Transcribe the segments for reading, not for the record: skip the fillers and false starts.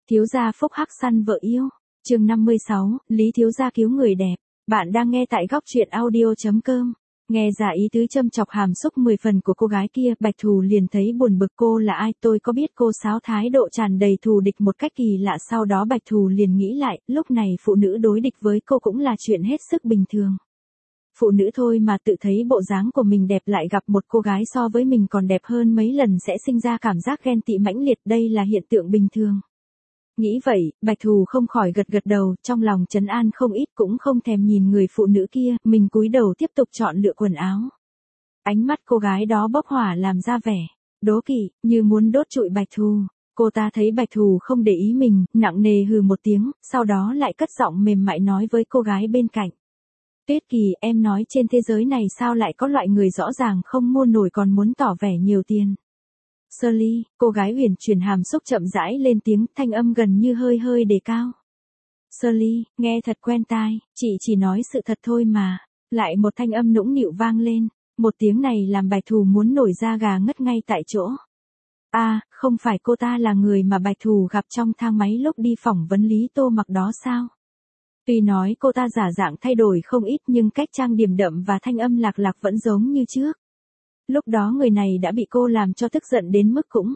Thiếu gia phúc hắc săn vợ yêu. Chương 56, Lý thiếu gia cứu người đẹp. Bạn đang nghe tại góc truyện audio.com. Nghe ra ý tứ châm chọc hàm xúc 10 phần của cô gái kia, Bạch Thù liền thấy buồn bực. Cô là ai? Tôi có biết cô sáo thái độ tràn đầy thù địch một cách kỳ lạ. Sau đó Bạch Thù liền nghĩ lại, lúc này phụ nữ đối địch với cô cũng là chuyện hết sức bình thường. Phụ nữ thôi mà tự thấy bộ dáng của mình đẹp lại gặp một cô gái so với mình còn đẹp hơn mấy lần sẽ sinh ra cảm giác ghen tị mãnh liệt, đây là hiện tượng bình thường. Nghĩ vậy, Bạch Thù không khỏi gật gật đầu, trong lòng trấn an không ít, cũng không thèm nhìn người phụ nữ kia, mình cúi đầu tiếp tục chọn lựa quần áo. Ánh mắt cô gái đó bốc hỏa làm ra vẻ đố kỵ, như muốn đốt trụi Bạch Thù. Cô ta thấy Bạch Thù không để ý mình, nặng nề hừ một tiếng, sau đó lại cất giọng mềm mại nói với cô gái bên cạnh. Tuyết Kỳ, em nói trên thế giới này sao lại có loại người rõ ràng không mua nổi còn muốn tỏ vẻ nhiều tiền. Shirley, cô gái uyển chuyển hàm xúc chậm rãi lên tiếng, thanh âm gần như hơi hơi đề cao. Shirley, nghe thật quen tai, chị chỉ nói sự thật thôi mà. Lại một thanh âm nũng nịu vang lên, một tiếng này làm Bạch Thù muốn nổi da gà ngất ngay tại chỗ. Không phải cô ta là người mà Bạch Thù gặp trong thang máy lúc đi phỏng vấn Lý Tô Mặc đó sao? Tuy nói cô ta giả dạng thay đổi không ít nhưng cách trang điểm đậm và thanh âm lạc lạc vẫn giống như trước. Lúc đó người này đã bị cô làm cho tức giận đến mức cũng.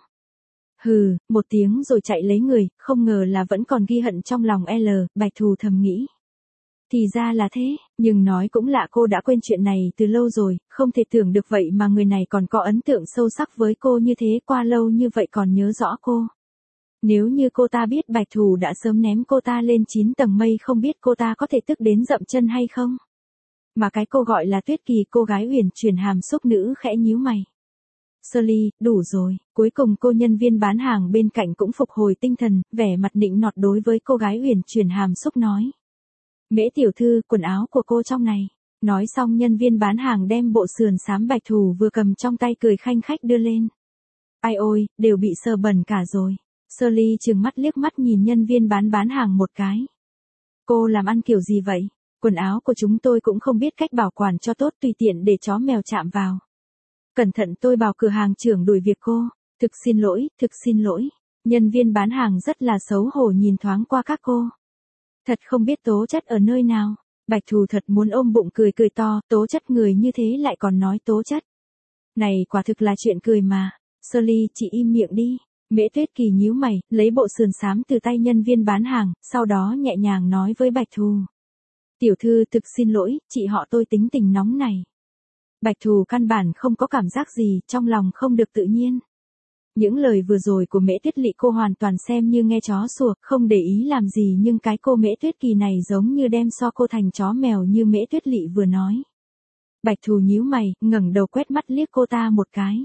Hừ, một tiếng rồi chạy lấy người, không ngờ là vẫn còn ghi hận trong lòng Bạch Thù thầm nghĩ. Thì ra là thế, nhưng nói cũng lạ, cô đã quên chuyện này từ lâu rồi, không thể tưởng được vậy mà người này còn có ấn tượng sâu sắc với cô như thế, qua lâu như vậy còn nhớ rõ cô. Nếu như cô ta biết Bạch Thù đã sớm ném cô ta lên 9 tầng mây, không biết cô ta có thể tức đến dậm chân hay không? Mà cái cô gọi là Tuyết Kỳ, cô gái uyển chuyển hàm xúc nữ khẽ nhíu mày. Shirley, đủ rồi. Cuối cùng cô nhân viên bán hàng bên cạnh cũng phục hồi tinh thần, vẻ mặt nịnh nọt đối với cô gái uyển chuyển hàm xúc nói. Mễ tiểu thư, quần áo của cô trong này. Nói xong nhân viên bán hàng đem bộ sườn xám Bạch Thù vừa cầm trong tay cười khanh khách đưa lên. Ai ôi, đều bị sờ bẩn cả rồi. Shirley trừng mắt liếc mắt nhìn nhân viên bán hàng một cái. Cô làm ăn kiểu gì vậy? Quần áo của chúng tôi cũng không biết cách bảo quản cho tốt, tùy tiện để chó mèo chạm vào. Cẩn thận, tôi bảo cửa hàng trưởng đuổi việc cô. Thực xin lỗi. Nhân viên bán hàng rất là xấu hổ nhìn thoáng qua các cô. Thật không biết tố chất ở nơi nào. Bạch Thù thật muốn ôm bụng cười to, tố chất người như thế lại còn nói tố chất. Này quả thực là chuyện cười mà. Shirley, chị im miệng đi. Mễ Tuyết Kỳ nhíu mày, lấy bộ sườn xám từ tay nhân viên bán hàng, sau đó nhẹ nhàng nói với Bạch Thù. Tiểu thư, thực xin lỗi, chị họ tôi tính tình nóng này. Bạch Thù căn bản không có cảm giác gì, trong lòng không được tự nhiên. Những lời vừa rồi của Mễ Tuyết Lị cô hoàn toàn xem như nghe chó sủa, không để ý làm gì, nhưng cái cô Mễ Tuyết Kỳ này giống như đem so cô thành chó mèo như Mễ Tuyết Lị vừa nói. Bạch Thù nhíu mày, ngẩng đầu quét mắt liếc cô ta một cái.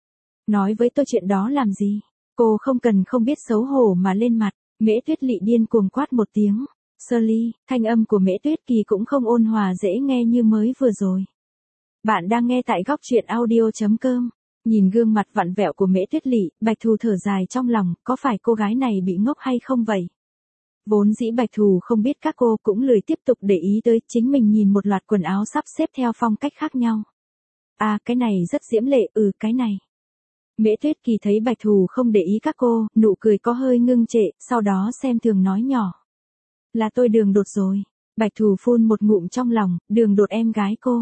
Nói với tôi chuyện đó làm gì? Cô không biết xấu hổ mà lên mặt. Mễ Tuyết Lị điên cuồng quát một tiếng. Shirley, thanh âm của Mễ Tuyết Kỳ cũng không ôn hòa dễ nghe như mới vừa rồi. Bạn đang nghe tại góc truyện audio.com. Nhìn gương mặt vặn vẹo của Mễ Tuyết Lị, Bạch Thù thở dài trong lòng, có phải cô gái này bị ngốc hay không vậy? Vốn dĩ Bạch Thù không biết các cô cũng lười tiếp tục để ý tới, chính mình nhìn một loạt quần áo sắp xếp theo phong cách khác nhau. Cái này rất diễm lệ, cái này. Mễ Tuyết Kỳ thấy Bạch Thù không để ý các cô, nụ cười có hơi ngưng trệ, sau đó xem thường nói nhỏ. Là tôi Đường Đột rồi. Bạch Thù phun một ngụm trong lòng, Đường Đột em gái cô.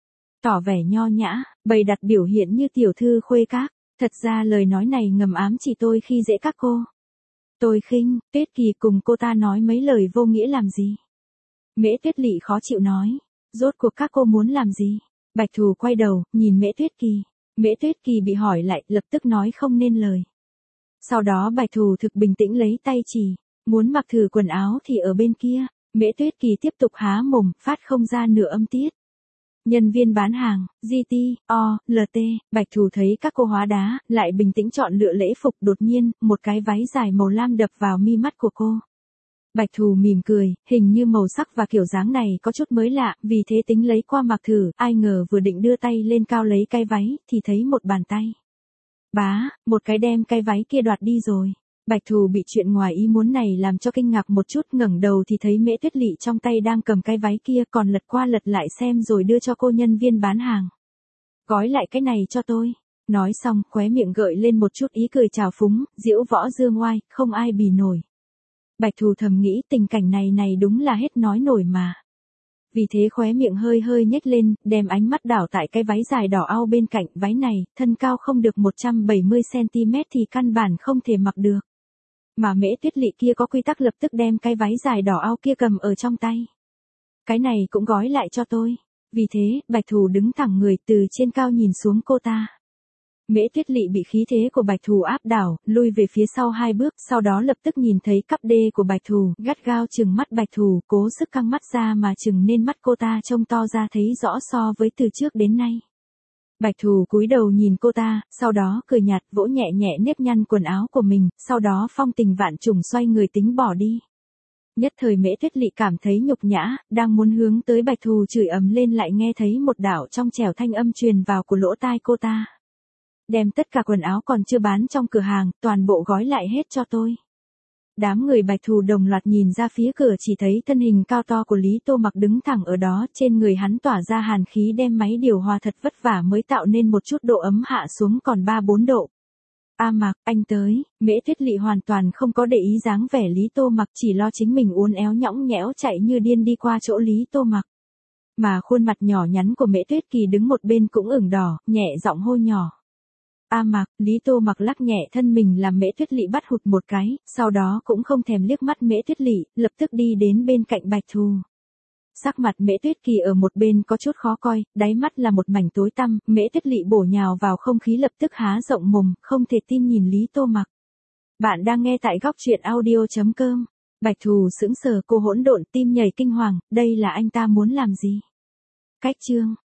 Tỏ vẻ nho nhã, bày đặt biểu hiện như tiểu thư khuê các. Thật ra lời nói này ngầm ám chỉ tôi khi dễ các cô. Tôi khinh. Tuyết Kỳ cùng cô ta nói mấy lời vô nghĩa làm gì? Mễ Tuyết Lị khó chịu nói. Rốt cuộc các cô muốn làm gì? Bạch Thù quay đầu, nhìn Mễ Tuyết Kỳ. Mễ Tuyết Kỳ bị hỏi lại, lập tức nói không nên lời. Sau đó Bạch Thù thực bình tĩnh lấy tay chỉ. Muốn mặc thử quần áo thì ở bên kia. Mễ Tuyết Kỳ tiếp tục há mồm, phát không ra nửa âm tiết. Nhân viên bán hàng, LT, Bạch Thù thấy các cô hóa đá, lại bình tĩnh chọn lựa lễ phục, đột nhiên, một cái váy dài màu lam đập vào mi mắt của cô. Bạch Thù mỉm cười, hình như màu sắc và kiểu dáng này có chút mới lạ, vì thế tính lấy qua mặc thử, ai ngờ vừa định đưa tay lên cao lấy cái váy, thì thấy một bàn tay. Một cái đem cái váy kia đoạt đi rồi. Bạch Thù bị chuyện ngoài ý muốn này làm cho kinh ngạc một chút, ngẩng đầu thì thấy Mễ Tuyết Lị trong tay đang cầm cái váy kia, còn lật qua lật lại xem rồi đưa cho cô nhân viên bán hàng. Gói lại cái này cho tôi. Nói xong, khóe miệng gợi lên một chút ý cười trào phúng, diễu võ dương oai, không ai bì nổi. Bạch Thù thầm nghĩ tình cảnh này đúng là hết nói nổi mà. Vì thế khóe miệng hơi hơi nhếch lên, đem ánh mắt đảo tại cái váy dài đỏ au bên cạnh, váy này, thân cao không được 170cm thì căn bản không thể mặc được. Mà Mễ Tuyết Lị kia có quy tắc lập tức đem cái váy dài đỏ au kia cầm ở trong tay. Cái này cũng gói lại cho tôi. Vì thế, Bạch Thù đứng thẳng người từ trên cao nhìn xuống cô ta. Mễ Tuyết Lị bị khí thế của Bạch Thù áp đảo, lui về phía sau 2 bước, sau đó lập tức nhìn thấy cắp đê của Bạch Thù, gắt gao trừng mắt Bạch Thù, cố sức căng mắt ra mà chừng nên mắt cô ta trông to ra thấy rõ so với từ trước đến nay. Bạch Thù cúi đầu nhìn cô ta, sau đó cười nhạt vỗ nhẹ nhẹ nếp nhăn quần áo của mình, sau đó phong tình vạn trùng xoay người tính bỏ đi. Nhất thời Mễ Tuyết Lị cảm thấy nhục nhã, đang muốn hướng tới Bạch Thù chửi ầm lên lại nghe thấy một đạo trong trẻo thanh âm truyền vào của lỗ tai cô ta. Đem tất cả quần áo còn chưa bán trong cửa hàng, toàn bộ gói lại hết cho tôi. Đám người Bạch Thù đồng loạt nhìn ra phía cửa chỉ thấy thân hình cao to của Lý Tô Mặc đứng thẳng ở đó, trên người hắn tỏa ra hàn khí đem máy điều hòa thật vất vả mới tạo nên một chút độ ấm hạ xuống còn 3-4 độ. A Mặc, anh tới. Mễ Tuyết Lị hoàn toàn không có để ý dáng vẻ Lý Tô Mặc, chỉ lo chính mình uốn éo nhõng nhẽo chạy như điên đi qua chỗ Lý Tô Mặc. Mà khuôn mặt nhỏ nhắn của Mễ Tuyết Kỳ đứng một bên cũng ửng đỏ, nhẹ giọng hô nhỏ. A Mặc, Lý Tô Mặc lắc nhẹ thân mình làm Mễ Tuyết Lị bắt hụt một cái, sau đó cũng không thèm liếc mắt Mễ Tuyết Lị, lập tức đi đến bên cạnh Bạch Thù. Sắc mặt Mễ Tuyết Kỳ ở một bên có chút khó coi, đáy mắt là một mảnh tối tăm, Mễ Tuyết Lị bổ nhào vào không khí lập tức há rộng mồm, không thể tin nhìn Lý Tô Mặc. Bạn đang nghe tại góc truyện audio.com. Bạch Thù sững sờ, cô hỗn độn tim nhảy kinh hoàng, đây là anh ta muốn làm gì? Cách chương